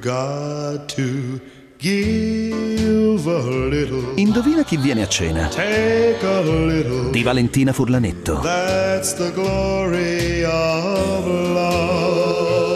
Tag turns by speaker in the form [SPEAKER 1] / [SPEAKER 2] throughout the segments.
[SPEAKER 1] got to give a little.
[SPEAKER 2] Indovina chi viene a cena?
[SPEAKER 1] Take a little.
[SPEAKER 2] Di Valentina Furlanetto.
[SPEAKER 1] That's the glory of love.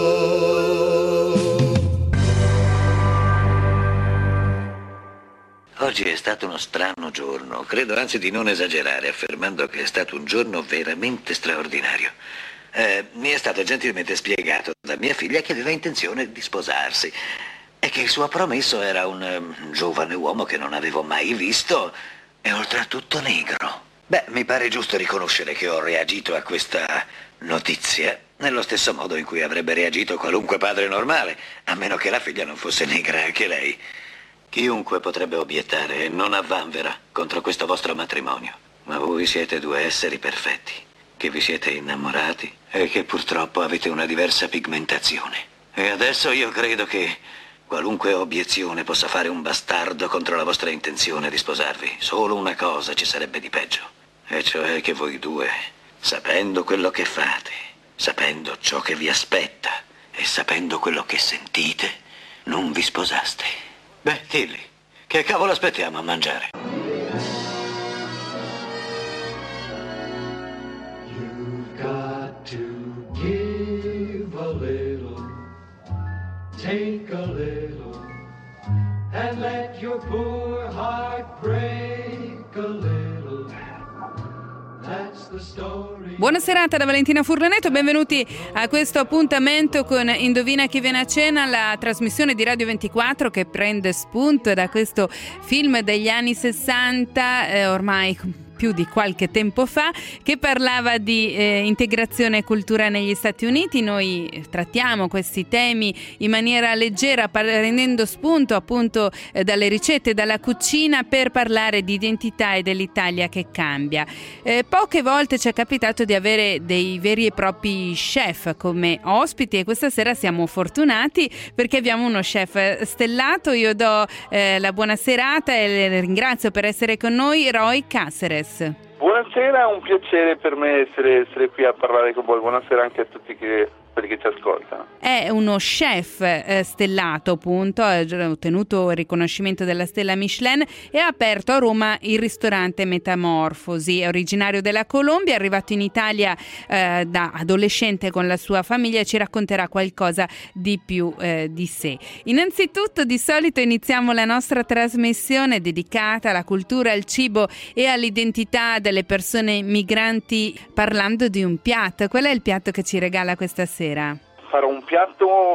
[SPEAKER 3] Oggi è stato uno strano giorno. Credo anzi di non esagerare affermando che è stato un giorno veramente straordinario. Mi è stato gentilmente spiegato da mia figlia che aveva intenzione di sposarsi e che il suo promesso era un giovane uomo che non avevo mai visto e oltretutto negro. Beh, mi pare giusto riconoscere che ho reagito a questa notizia nello stesso modo in cui avrebbe reagito qualunque padre normale, a meno che la figlia non fosse negra anche lei. Chiunque potrebbe obiettare, non avvanvera contro questo vostro matrimonio. Ma voi siete due esseri perfetti, che vi siete innamorati e che purtroppo avete una diversa pigmentazione. E adesso io credo che qualunque obiezione possa fare un bastardo contro la vostra intenzione di sposarvi. Solo una cosa ci sarebbe di peggio, e cioè che voi due, sapendo quello che fate, sapendo ciò che vi aspetta e sapendo quello che sentite, non vi sposaste. Beh, Tilly, che cavolo aspettiamo a mangiare?
[SPEAKER 4] You've got to give a little, take a little, and let your poor heart break a little. That's the story.
[SPEAKER 5] Buona serata da Valentina Furlanetto, benvenuti a questo appuntamento con Indovina chi viene a cena, la trasmissione di Radio 24 che prende spunto da questo film degli anni 60, ormai più di qualche tempo fa, che parlava di integrazione e cultura negli Stati Uniti. Noi trattiamo questi temi in maniera leggera, prendendo spunto appunto dalle ricette, dalla cucina, per parlare di identità e dell'Italia che cambia. Poche volte ci è capitato di avere dei veri e propri chef come ospiti e questa sera siamo fortunati perché abbiamo uno chef stellato. Io do la buona serata e le ringrazio per essere con noi, Roy Caceres.
[SPEAKER 6] Buonasera, è un piacere per me essere qui a parlare con voi. Buonasera anche a tutti quelli che ci ascoltano.
[SPEAKER 5] È uno chef stellato, appunto, ha ottenuto il riconoscimento della stella Michelin e ha aperto a Roma il ristorante Metamorfosi. È originario della Colombia, è arrivato in Italia da adolescente con la sua famiglia e ci racconterà qualcosa di più di sé. Innanzitutto, di solito iniziamo la nostra trasmissione dedicata alla cultura, al cibo e all'identità delle persone migranti parlando di un piatto. Qual è il piatto che ci regala questa sera?
[SPEAKER 6] Farò un piatto,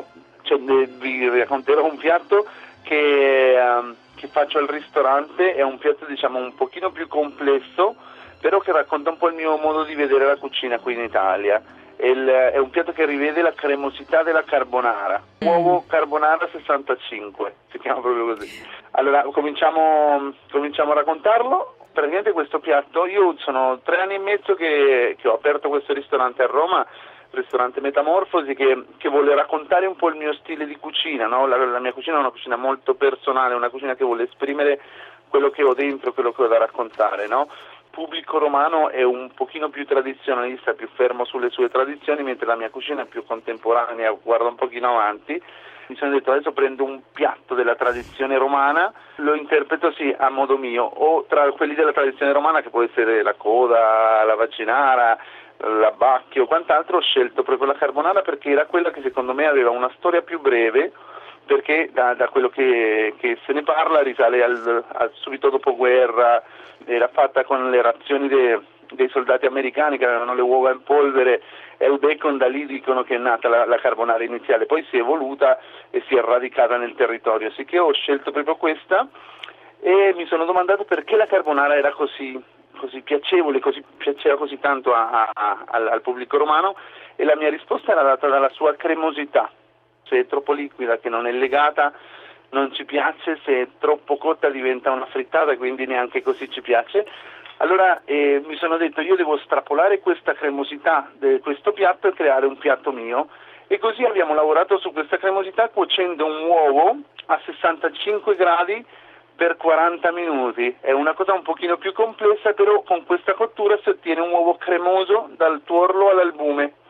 [SPEAKER 6] vi racconterò un piatto che faccio al ristorante. È un piatto diciamo un pochino più complesso, però che racconta un po' il mio modo di vedere la cucina qui in Italia. È un piatto che rivede la cremosità della carbonara, uovo carbonara 65, si chiama proprio così. Allora cominciamo a raccontarlo. Praticamente questo piatto, io sono 3 anni e mezzo che ho aperto questo ristorante a Roma, il ristorante Metamorfosi, che vuole raccontare un po' il mio stile di cucina, no? La mia cucina è una cucina molto personale, una cucina che vuole esprimere quello che ho dentro, quello che ho da raccontare, no? Il pubblico romano è un pochino più tradizionalista, più fermo sulle sue tradizioni, mentre la mia cucina è più contemporanea, guarda un pochino avanti. Mi sono detto adesso prendo un piatto della tradizione romana, lo interpreto sì a modo mio, o tra quelli della tradizione romana che può essere la coda, la vaccinara, l'abbacchio, quant'altro. Ho scelto proprio la carbonara perché era quella che secondo me aveva una storia più breve, perché da quello che se ne parla risale al subito dopoguerra, era fatta con le razioni dei soldati americani che avevano le uova in polvere, e il bacon, da lì dicono che è nata la carbonara iniziale, poi si è evoluta e si è radicata nel territorio, sicché ho scelto proprio questa e mi sono domandato perché la carbonara era così piacevole, piaceva così tanto al pubblico romano, e la mia risposta era data dalla sua cremosità. Se è troppo liquida, che non è legata, non ci piace; se è troppo cotta diventa una frittata, quindi neanche così ci piace. Allora mi sono detto io devo strapolare questa cremosità di questo piatto e creare un piatto mio, e così abbiamo lavorato su questa cremosità cuocendo un uovo a 65 gradi per 40 minuti. È una cosa un pochino più complessa, però con questa cottura si ottiene un uovo cremoso dal tuorlo all'albume.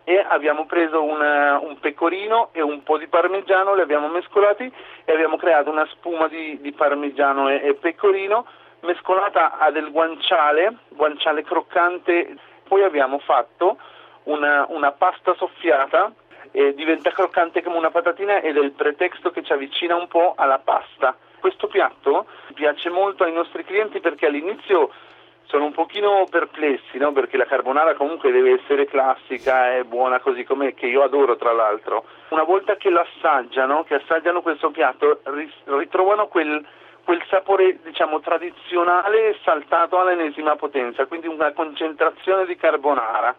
[SPEAKER 6] e abbiamo preso un pecorino e un po' di parmigiano, li abbiamo mescolati e abbiamo creato una spuma di parmigiano e pecorino mescolata a del guanciale croccante. Poi abbiamo fatto una pasta soffiata e diventa croccante come una patatina ed è il pretesto che ci avvicina un po' alla pasta. Questo piatto piace molto ai nostri clienti perché all'inizio sono un pochino perplessi, no? Perché la carbonara comunque deve essere classica e buona così com'è, che io adoro tra l'altro. Una volta che lo assaggiano, questo piatto, ritrovano quel sapore, diciamo, tradizionale saltato all'ennesima potenza, quindi una concentrazione di carbonara.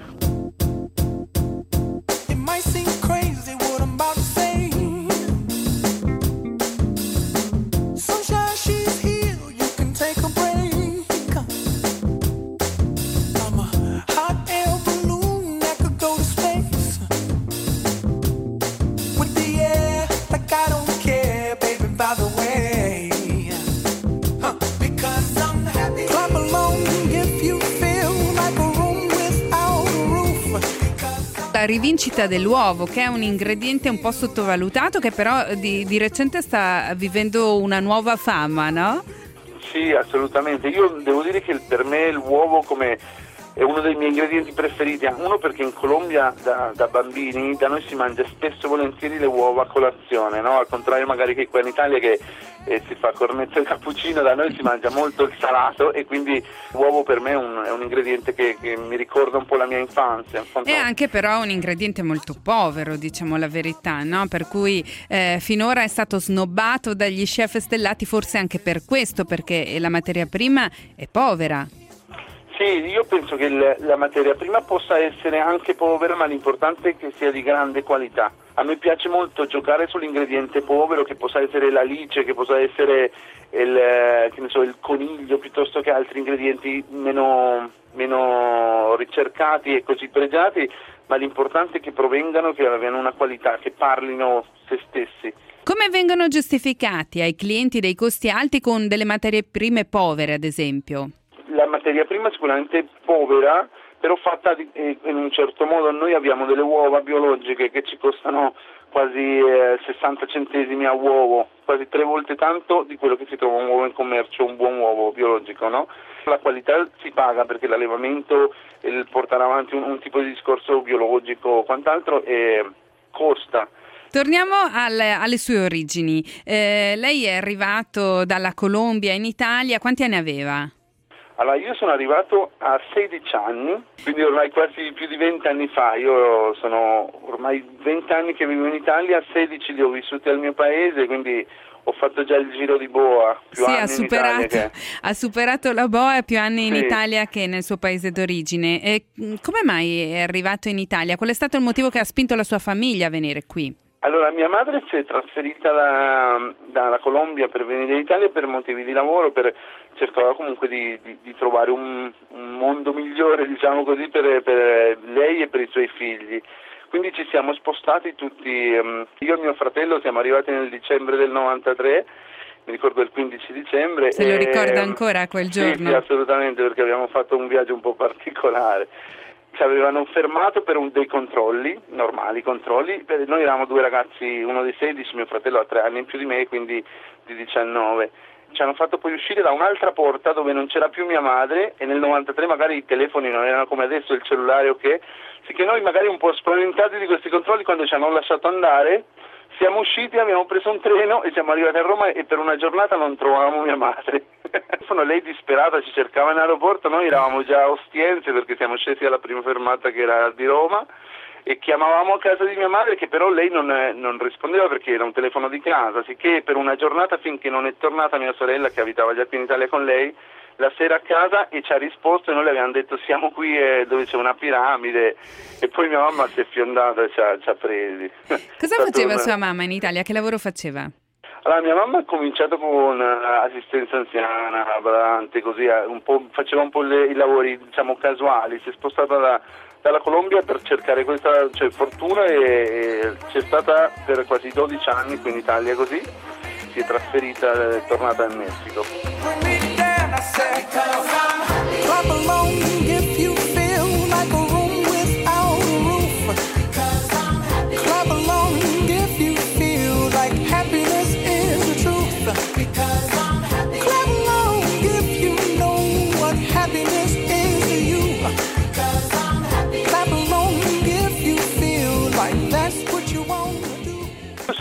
[SPEAKER 7] It might seem crazy what I'm about to say. Sunshine, she's here, you can take a break. I'm a hot air balloon that could go to space. With the air, like I don't care, baby, by the way. Because I'm happy. Clap along if you feel like a room without a roof.
[SPEAKER 5] La rivincita dell'uovo, che è un ingrediente un po' sottovalutato, che però di recente sta vivendo una nuova fama, no?
[SPEAKER 6] Sì, assolutamente. Io devo dire che per me l'uovo è uno dei miei ingredienti preferiti. Uno, perché in Colombia da bambini da noi si mangia spesso e volentieri le uova a colazione, no? Al contrario magari che qua in Italia che si fa cornetto e cappuccino, da noi si mangia molto il salato e quindi l'uovo per me è un ingrediente che mi ricorda un po' la mia infanzia.
[SPEAKER 5] È anche però un ingrediente molto povero, diciamo la verità, no? Per cui finora è stato snobbato dagli chef stellati, forse anche per questo, perché la materia prima è povera.
[SPEAKER 6] Sì, io penso che la materia prima possa essere anche povera, ma l'importante è che sia di grande qualità. A me piace molto giocare sull'ingrediente povero, che possa essere l'alice, che possa essere il coniglio, piuttosto che altri ingredienti meno ricercati e così pregiati, ma l'importante è che provengano, che abbiano una qualità, che parlino se stessi.
[SPEAKER 5] Come vengono giustificati ai clienti dei costi alti con delle materie prime povere, ad esempio?
[SPEAKER 6] La materia prima è sicuramente povera, però fatta in un certo modo. Noi abbiamo delle uova biologiche che ci costano quasi 60 centesimi a uovo, quasi 3 volte tanto di quello che si trova un uovo in commercio, un buon uovo biologico, no? La qualità si paga perché l'allevamento, il portare avanti un tipo di discorso biologico o quant'altro costa.
[SPEAKER 5] Torniamo alle sue origini. Lei è arrivato dalla Colombia in Italia, quanti anni aveva?
[SPEAKER 6] Allora, io sono arrivato a 16 anni, quindi ormai quasi più di 20 anni fa. Io sono ormai 20 anni che vivo in Italia, 16 li ho vissuti al mio paese, quindi ho fatto già il giro di boa, più anni in Italia
[SPEAKER 5] ha superato la boa, più anni in Italia che nel suo paese d'origine. E come mai è arrivato in Italia? Qual è stato il motivo che ha spinto la sua famiglia a venire qui?
[SPEAKER 6] Allora, mia madre si è trasferita dalla Colombia per venire in Italia per motivi di lavoro, cercava comunque di trovare un mondo migliore, diciamo così, per lei e per i suoi figli. Quindi ci siamo spostati tutti, io e mio fratello siamo arrivati nel dicembre del 93, mi ricordo il 15 dicembre.
[SPEAKER 5] Se lo ricorda ancora quel giorno?
[SPEAKER 6] Sì, assolutamente, perché abbiamo fatto un viaggio un po' particolare. Ci avevano fermato per dei controlli, normali controlli. Noi eravamo 2 ragazzi, uno di 16, mio fratello ha 3 anni in più di me, quindi di 19. Ci hanno fatto poi uscire da un'altra porta dove non c'era più mia madre, e nel 93 magari i telefoni non erano come adesso, il cellulare ok, sì che noi magari un po' spaventati di questi controlli, quando ci hanno lasciato andare siamo usciti, abbiamo preso un treno e siamo arrivati a Roma e per una giornata non trovavamo mia madre. Lei disperata ci cercava in aeroporto, noi eravamo già a Ostiense perché siamo scesi alla prima fermata che era di Roma e chiamavamo a casa di mia madre, che però lei non rispondeva perché era un telefono di casa, sicché per una giornata, finché non è tornata mia sorella che abitava già qui in Italia con lei, la sera a casa, e ci ha risposto e noi le abbiamo detto siamo qui dove c'è una piramide, e poi mia mamma si è fiondata e ci ha presi.
[SPEAKER 5] Cosa faceva sua mamma in Italia? Che lavoro faceva?
[SPEAKER 6] Allora, mia mamma ha cominciato con assistenza anziana, badante, così, faceva un po' i lavori, diciamo, casuali. Si è spostata dalla Colombia per cercare questa fortuna e c'è stata per quasi 12 anni qui in Italia, così si è trasferita e è tornata in Messico.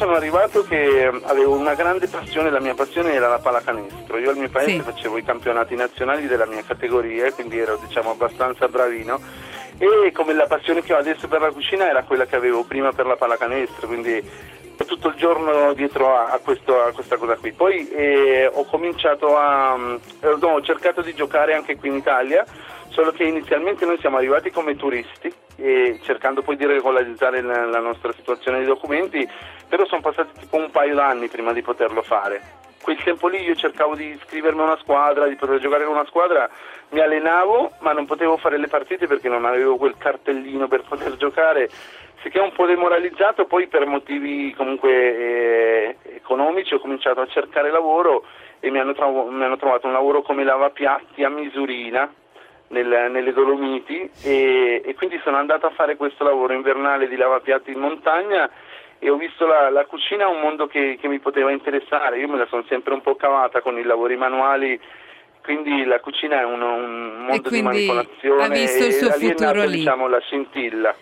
[SPEAKER 6] sono arrivato che avevo una grande passione, la mia passione era la pallacanestro. Io al mio paese facevo i campionati nazionali della mia categoria, quindi ero abbastanza bravino, e come la passione che ho adesso per la cucina era quella che avevo prima per la pallacanestro, quindi tutto il giorno dietro a questa cosa qui. Poi ho cominciato ho cercato di giocare anche qui in Italia, solo che inizialmente noi siamo arrivati come turisti e cercando poi di regolarizzare la nostra situazione di documenti, però sono passati tipo un paio d'anni prima di poterlo fare. Quel tempo lì io cercavo di iscrivermi a una squadra, di poter giocare in una squadra, mi allenavo ma non potevo fare le partite perché non avevo quel cartellino per poter giocare, sicché un po' demoralizzato. Poi per motivi comunque economici ho cominciato a cercare lavoro e mi hanno trovato un lavoro come lavapiatti a Misurina nelle Dolomiti e quindi sono andato a fare questo lavoro invernale di lavapiatti in montagna e ho visto la cucina un mondo che mi poteva interessare. Io me la sono sempre un po' cavata con i lavori manuali, quindi la cucina è un mondo di manipolazione,
[SPEAKER 5] ha visto il suo
[SPEAKER 6] e lì è
[SPEAKER 5] futuro
[SPEAKER 6] nato,
[SPEAKER 5] lì.
[SPEAKER 6] diciamo, la scintilla.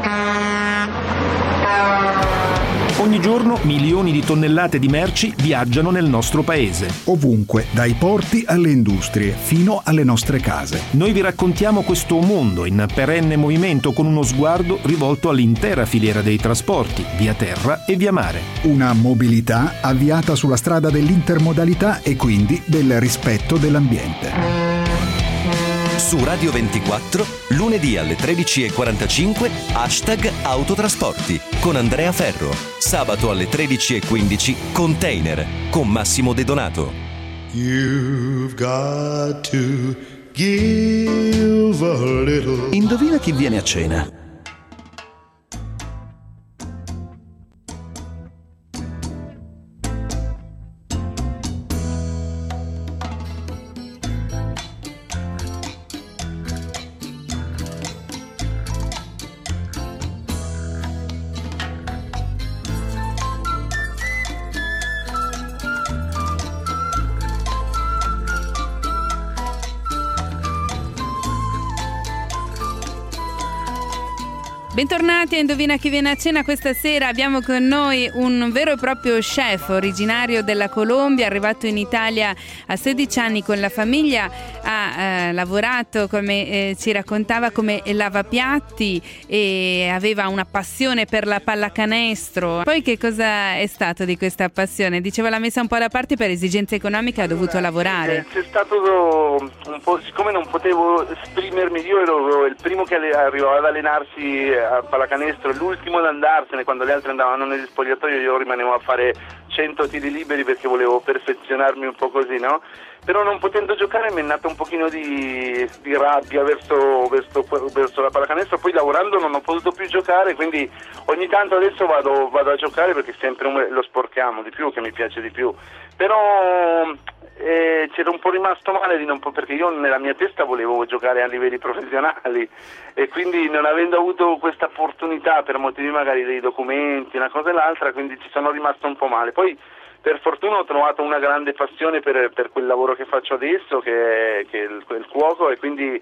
[SPEAKER 8] Ogni giorno milioni di tonnellate di merci viaggiano nel nostro paese.
[SPEAKER 9] Ovunque, dai porti alle industrie, fino alle nostre case.
[SPEAKER 8] Noi vi raccontiamo questo mondo in perenne movimento con uno sguardo rivolto all'intera filiera dei trasporti, via terra e via mare.
[SPEAKER 9] Una mobilità avviata sulla strada dell'intermodalità e quindi del rispetto dell'ambiente.
[SPEAKER 10] Su Radio 24, lunedì alle 13:45, #autotrasporti con Andrea Ferro. Sabato alle 13:15, Container con Massimo De Donato.
[SPEAKER 1] You've got to give a little.
[SPEAKER 2] Indovina chi viene a cena.
[SPEAKER 5] Bentornati a Indovina chi viene a cena. Questa sera abbiamo con noi un vero e proprio chef originario della Colombia, arrivato in Italia a 16 anni con la famiglia, ha lavorato, come ci raccontava, come lavapiatti e aveva una passione per la pallacanestro. Poi che cosa è stato di questa passione? Diceva l'ha messa un po' da parte per esigenze economiche, ha dovuto lavorare.
[SPEAKER 6] C'è stato un po', siccome non potevo esprimermi, io ero il primo che arrivava ad allenarsi a pallacanestro, l'ultimo ad andarsene. Quando gli altri andavano negli spogliatoi io rimanevo a fare 100 tiri liberi perché volevo perfezionarmi un po' così, no? Però non potendo giocare mi è nata un pochino di rabbia verso la pallacanestro. Poi lavorando non ho potuto più giocare, quindi ogni tanto adesso vado a giocare perché sempre lo sporchiamo di più, che mi piace di più. Però c'era un po' rimasto male perché io nella mia testa volevo giocare a livelli professionali e quindi non avendo avuto questa opportunità per motivi magari dei documenti, una cosa e l'altra, quindi ci sono rimasto un po' male. Poi per fortuna ho trovato una grande passione per quel lavoro che faccio adesso, che è il cuoco, e quindi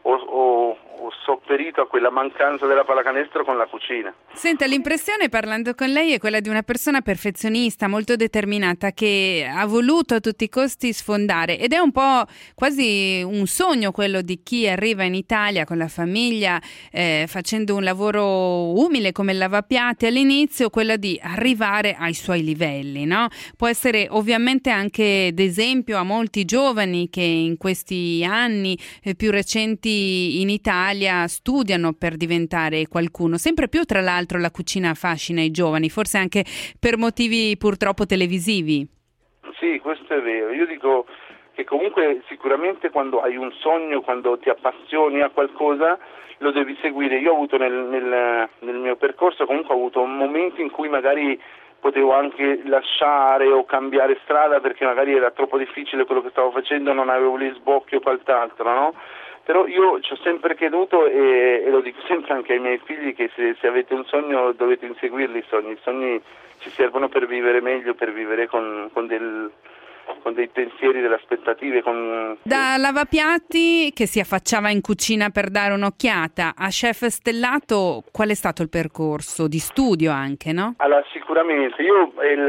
[SPEAKER 6] ho sopperito a quella mancanza della pallacanestro con la cucina.
[SPEAKER 5] Senta, l'impressione parlando con lei è quella di una persona perfezionista, molto determinata, che ha voluto a tutti i costi sfondare, ed è un po' quasi un sogno quello di chi arriva in Italia con la famiglia facendo un lavoro umile come il lavapiatti all'inizio, quella di arrivare ai suoi livelli, no? Può essere ovviamente anche d'esempio a molti giovani che in questi anni più recenti in Italia studiano per diventare qualcuno. Sempre più, tra l'altro, la cucina affascina i giovani, forse anche per motivi purtroppo televisivi.
[SPEAKER 6] Sì, questo è vero. Io dico che comunque sicuramente quando hai un sogno, quando ti appassioni a qualcosa, lo devi seguire. Io ho avuto nel mio percorso, comunque ho avuto momenti in cui magari potevo anche lasciare o cambiare strada perché magari era troppo difficile quello che stavo facendo, non avevo gli sbocchi o quant'altro, no? Però io ci ho sempre creduto e lo dico sempre anche ai miei figli che se avete un sogno dovete inseguirli i sogni ci servono per vivere meglio, per vivere con dei pensieri, delle aspettative.
[SPEAKER 5] Da lavapiatti che si affacciava in cucina per dare un'occhiata a chef stellato, qual è stato il percorso di studio anche, no?
[SPEAKER 6] Allora, sicuramente io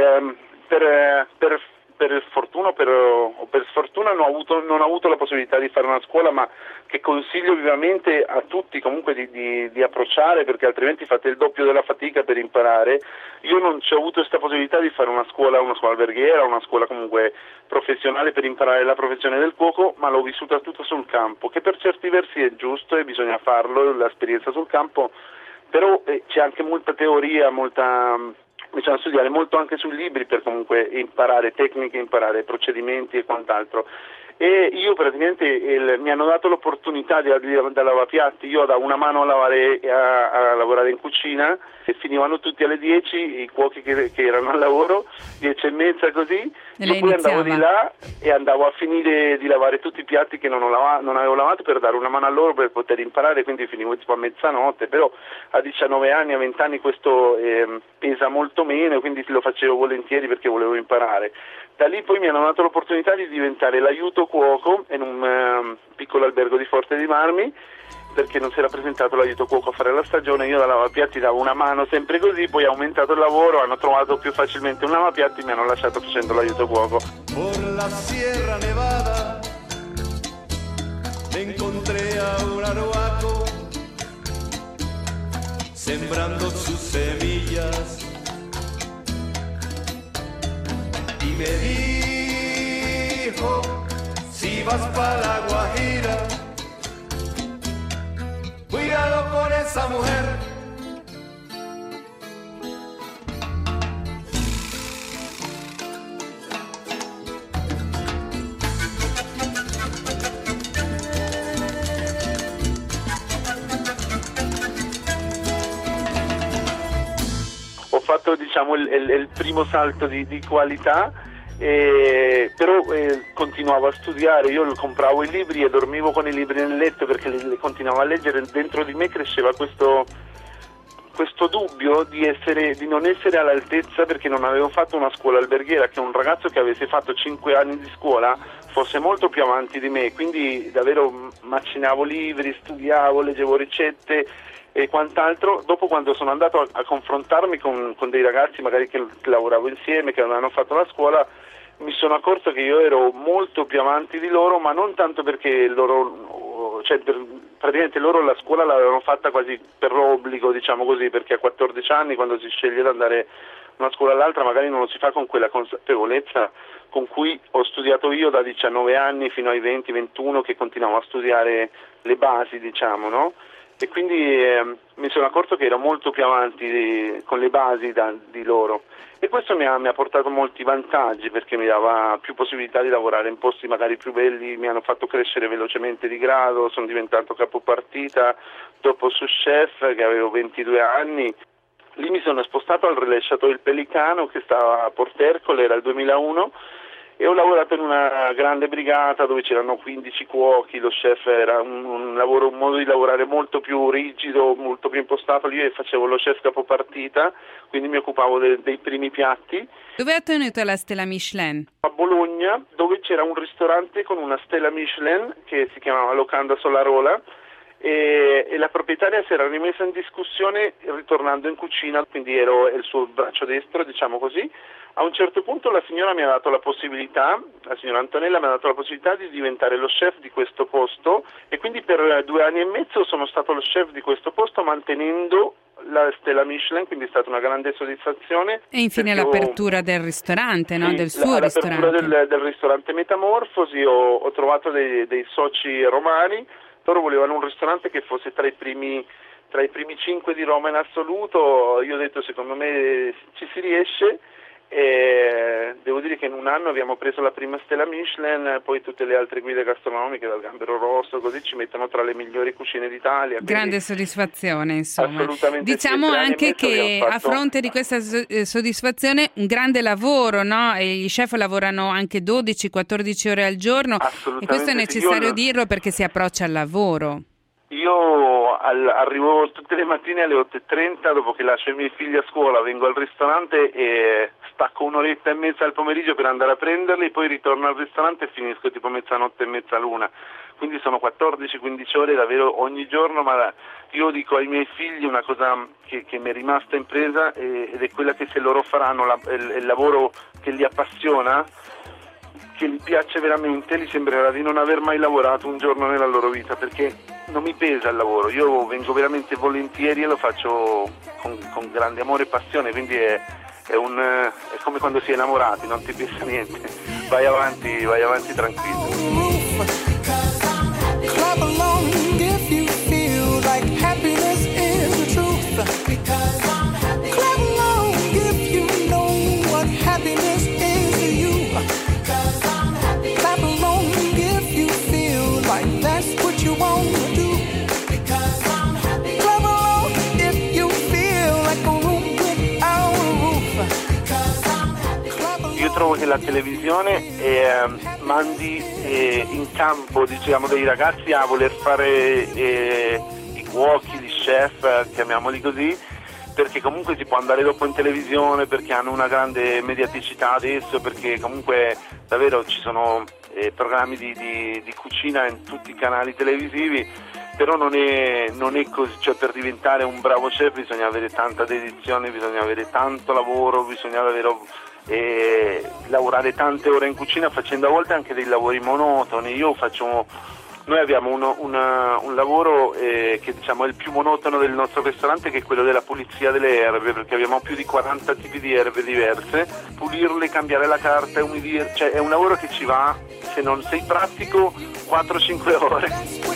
[SPEAKER 6] per fortuna o per sfortuna non ho avuto la possibilità di fare una scuola, ma che consiglio vivamente a tutti comunque di approcciare, perché altrimenti fate il doppio della fatica per imparare. Io non ci ho avuto questa possibilità di fare una scuola alberghiera, una scuola comunque professionale per imparare la professione del cuoco, ma l'ho vissuta tutta sul campo, che per certi versi è giusto e bisogna farlo, l'esperienza sul campo, però c'è anche molta teoria, bisogna studiare molto anche sui libri per comunque imparare tecniche, imparare procedimenti e quant'altro. E io praticamente mi hanno dato l'opportunità da lavapiatti, io da una mano a lavorare in cucina, e finivano tutti alle 10 i cuochi che erano al lavoro, 10:30 così, io poi andavo di là e andavo a finire di lavare tutti i piatti che non avevo lavato per dare una mano a loro per poter imparare, quindi finivo tipo a mezzanotte, però a 19 anni, a 20 anni questo pesa molto meno, quindi lo facevo volentieri perché volevo imparare. Da lì poi mi hanno dato l'opportunità di diventare l'aiuto cuoco in un piccolo albergo di Forte dei Marmi, perché non si era presentato l'aiuto cuoco a fare la stagione, io da lavapiatti davo una mano sempre così, poi ho aumentato il lavoro, hanno trovato più facilmente un lavapiatti e mi hanno lasciato facendo l'aiuto cuoco.
[SPEAKER 4] Por la Sierra Nevada me encontré a un arhuaco sembrando sus semillas y me dijo, si vas para la Guajira, cuidado con esa mujer.
[SPEAKER 6] Ho fatto il primo salto di qualità, però continuavo a studiare, io compravo i libri e dormivo con i libri nel letto perché li continuavo a leggere, dentro di me cresceva questo dubbio di non essere all'altezza perché non avevo fatto una scuola alberghiera, che un ragazzo che avesse fatto 5 anni di scuola fosse molto più avanti di me, quindi davvero macinavo libri, studiavo, leggevo ricette e quant'altro. Dopo, quando sono andato a confrontarmi con dei ragazzi magari che lavoravo insieme, che avevano fatto la scuola, mi sono accorto che io ero molto più avanti di loro, ma non tanto perché praticamente loro la scuola l'avevano fatta quasi per obbligo, diciamo così, perché a 14 anni, quando si sceglie di andare da una scuola all'altra, magari non lo si fa con quella consapevolezza con cui ho studiato io da 19 anni fino ai 20-21, che continuavo a studiare le basi, diciamo, no? E quindi mi sono accorto che ero molto più avanti con le basi di loro, e questo mi ha portato molti vantaggi, perché mi dava più possibilità di lavorare in posti magari più belli, mi hanno fatto crescere velocemente di grado, sono diventato capopartita dopo sous chef che avevo 22 anni. Lì mi sono spostato al Relais Château Il Pelicano, che stava a Portercole, era il 2001, e ho lavorato in una grande brigata dove c'erano 15 cuochi. Lo chef era un modo di lavorare molto più rigido, molto più impostato. Io facevo lo chef capopartita, quindi mi occupavo dei primi piatti.
[SPEAKER 5] Dove ha ottenuto la stella Michelin?
[SPEAKER 6] A Bologna, dove c'era un ristorante con una stella Michelin che si chiamava Locanda Solarola, e la proprietaria si era rimessa in discussione ritornando in cucina, quindi ero il suo braccio destro, diciamo così. A un certo punto la signora Antonella mi ha dato la possibilità di diventare lo chef di questo posto, e quindi per 2 anni e mezzo sono stato lo chef di questo posto, mantenendo la stella Michelin, quindi è stata una grande soddisfazione.
[SPEAKER 5] E infine l'apertura del ristorante, no?
[SPEAKER 6] Sì,
[SPEAKER 5] del suo ristorante.
[SPEAKER 6] L'apertura del ristorante Metamorfosi. Ho trovato dei soci romani. Loro volevano un ristorante che fosse tra i primi 5 di Roma in assoluto. Io ho detto, secondo me ci si riesce, e devo dire che in un anno abbiamo preso la prima stella Michelin, poi tutte le altre guide gastronomiche, dal Gambero Rosso, così ci mettono tra le migliori cucine d'Italia.
[SPEAKER 5] Grande soddisfazione, insomma.
[SPEAKER 6] Assolutamente.
[SPEAKER 5] Diciamo anche che a fronte di questa soddisfazione, un grande lavoro, no? E gli chef lavorano anche 12-14 ore al giorno, e questo è necessario dirlo perché si approccia al lavoro.
[SPEAKER 6] Io io arrivo tutte le mattine alle 8:30, dopo che lascio i miei figli a scuola, vengo al ristorante e stacco un'oretta e mezza al pomeriggio per andare a prenderli, poi ritorno al ristorante e finisco tipo mezzanotte e mezza, l'una. Quindi sono 14-15 ore davvero ogni giorno, ma io dico ai miei figli una cosa che mi è rimasta impresa ed è quella che se loro faranno il lavoro che li appassiona, che gli piace veramente, gli sembrerà di non aver mai lavorato un giorno nella loro vita, perché non mi pesa il lavoro, io vengo veramente volentieri e lo faccio con grande amore e passione, quindi è come quando si è innamorati, non ti pesa niente, vai avanti tranquillo.
[SPEAKER 7] Clap along if you feel like happiness is the truth. Clap along if you know what happiness is to you. Clap along if you feel like that's what you want to do. Clap along if you feel like a room without a roof.
[SPEAKER 6] Io trovo che la televisione mandi in campo, diciamo, dei ragazzi a voler fare i cuochi, gli chef, chiamiamoli così, perché comunque si può andare dopo in televisione, perché hanno una grande mediaticità adesso, perché comunque davvero ci sono programmi di cucina in tutti i canali televisivi, però non è così, cioè per diventare un bravo chef bisogna avere tanta dedizione, bisogna avere tanto lavoro, bisogna davvero lavorare tante ore in cucina, facendo a volte anche dei lavori monotoni. Noi abbiamo un lavoro che diciamo è il più monotono del nostro ristorante, che è quello della pulizia delle erbe, perché abbiamo più di 40 tipi di erbe diverse, pulirle, cambiare la carta, umidirle, cioè è un lavoro che ci va, se non sei pratico, 4-5 ore.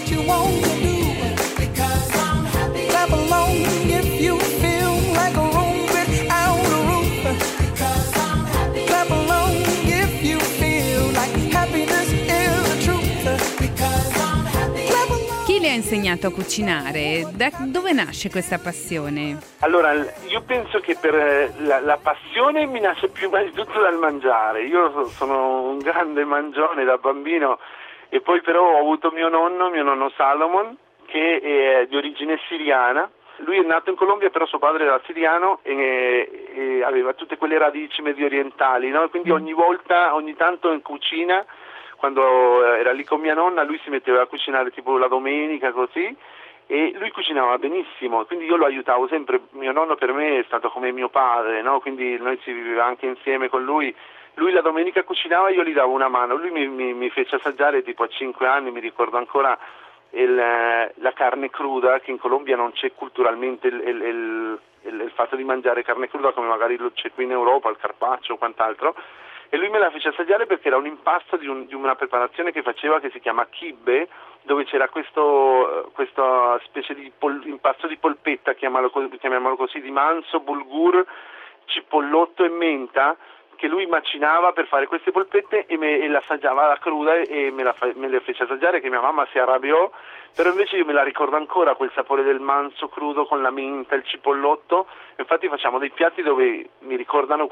[SPEAKER 5] Chi le ha insegnato a cucinare? Da dove nasce questa passione?
[SPEAKER 6] Allora, io penso che per la passione mi nasce prima di tutto dal mangiare. Io sono un grande mangione da bambino, e poi però ho avuto mio nonno Salomon, che è di origine siriana. Lui è nato in Colombia, però suo padre era siriano e aveva tutte quelle radici medio orientali, no? Quindi ogni tanto in cucina, quando era lì con mia nonna, lui si metteva a cucinare tipo la domenica, così, e lui cucinava benissimo, quindi io lo aiutavo sempre. Mio nonno per me è stato come mio padre, no? Quindi noi si viveva anche insieme con lui. Lui la domenica cucinava, io gli davo una mano. Lui mi fece assaggiare tipo a 5 anni, mi ricordo ancora, la carne cruda, che in Colombia non c'è culturalmente il fatto di mangiare carne cruda come magari c'è qui in Europa, il carpaccio o quant'altro. E lui me la fece assaggiare perché era un impasto di una preparazione che faceva, che si chiama kibbe, dove c'era questa specie di impasto di polpetta, chiamiamolo così, di manzo, bulgur, cipollotto e menta, che lui macinava per fare queste polpette e l'assaggiava cruda e me le fece assaggiare, che mia mamma si arrabbiò, però invece io me la ricordo ancora, quel sapore del manzo crudo con la menta, il cipollotto. Infatti facciamo dei piatti dove mi ricordano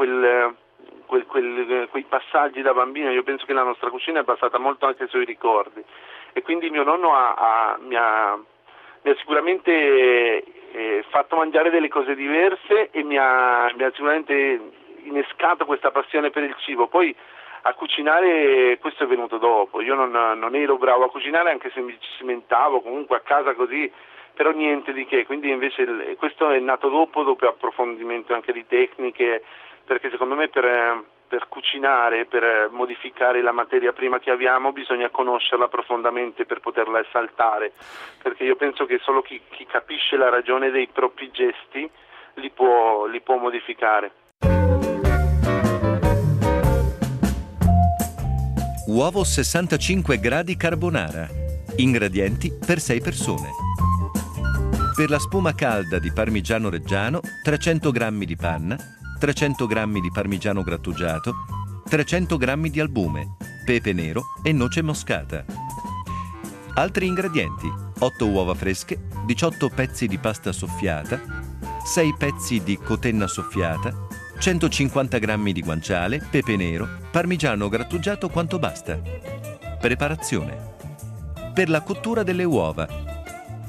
[SPEAKER 6] quei passaggi da bambino. Io penso che la nostra cucina è basata molto anche sui ricordi, e quindi mio nonno mi ha sicuramente fatto mangiare delle cose diverse e mi ha sicuramente innescato questa passione per il cibo. Poi a cucinare questo è venuto dopo. Io non ero bravo a cucinare, anche se mi cimentavo comunque a casa così, però niente di che. Quindi invece questo è nato dopo approfondimento anche di tecniche, perché secondo me per cucinare, per modificare la materia prima che abbiamo, bisogna conoscerla profondamente per poterla esaltare, perché io penso che solo chi capisce la ragione dei propri gesti li può modificare.
[SPEAKER 10] Uovo 65 gradi carbonara. Ingredienti per 6 persone. Per la spuma calda di parmigiano reggiano, 300 g di panna, 300 g di parmigiano grattugiato, 300 g di albume, pepe nero e noce moscata. Altri ingredienti: 8 uova fresche, 18 pezzi di pasta soffiata, 6 pezzi di cotenna soffiata, 150 g di guanciale, pepe nero, parmigiano grattugiato quanto basta. Preparazione. Per la cottura delle uova: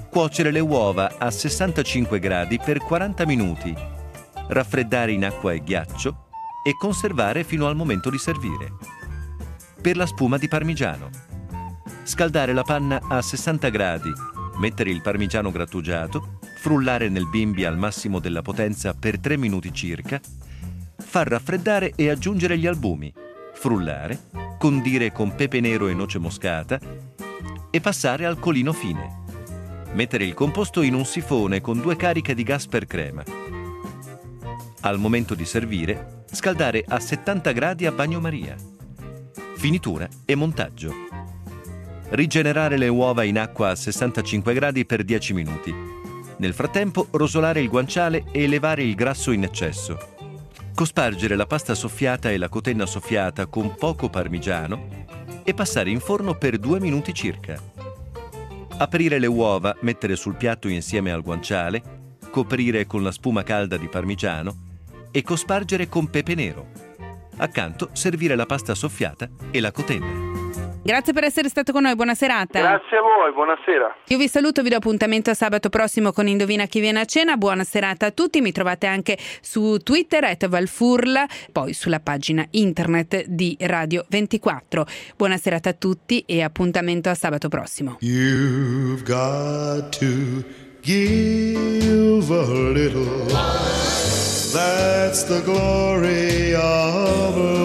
[SPEAKER 10] Cuocere le uova a 65 gradi per 40 minuti. Raffreddare in acqua e ghiaccio e conservare fino al momento di servire. Per la spuma di parmigiano: scaldare la panna a 60 gradi, mettere il parmigiano grattugiato, frullare nel bimbi al massimo della potenza per 3 minuti circa, far raffreddare e aggiungere gli albumi, frullare, condire con pepe nero e noce moscata e passare al colino fine. Mettere il composto in un sifone con 2 cariche di gas per crema. Al momento di servire, scaldare a 70 gradi a bagnomaria. Finitura e montaggio: rigenerare le uova in acqua a 65 gradi per 10 minuti. Nel frattempo rosolare il guanciale e levare il grasso in eccesso. Cospargere la pasta soffiata e la cotenna soffiata con poco parmigiano e passare in forno per 2 minuti circa. Aprire le uova, mettere sul piatto insieme al guanciale, coprire con la spuma calda di parmigiano e cospargere con pepe nero. Accanto servire la pasta soffiata e la cotenna.
[SPEAKER 5] Grazie per essere stato con noi, buona serata.
[SPEAKER 6] Grazie a voi, buonasera.
[SPEAKER 5] Io vi saluto, vi do appuntamento a sabato prossimo con Indovina chi viene a cena. Buona serata a tutti, mi trovate anche su Twitter @Valfurla, poi sulla pagina internet di Radio 24. Buona serata a tutti e appuntamento a sabato prossimo.
[SPEAKER 1] You've got to give a little. That's the glory of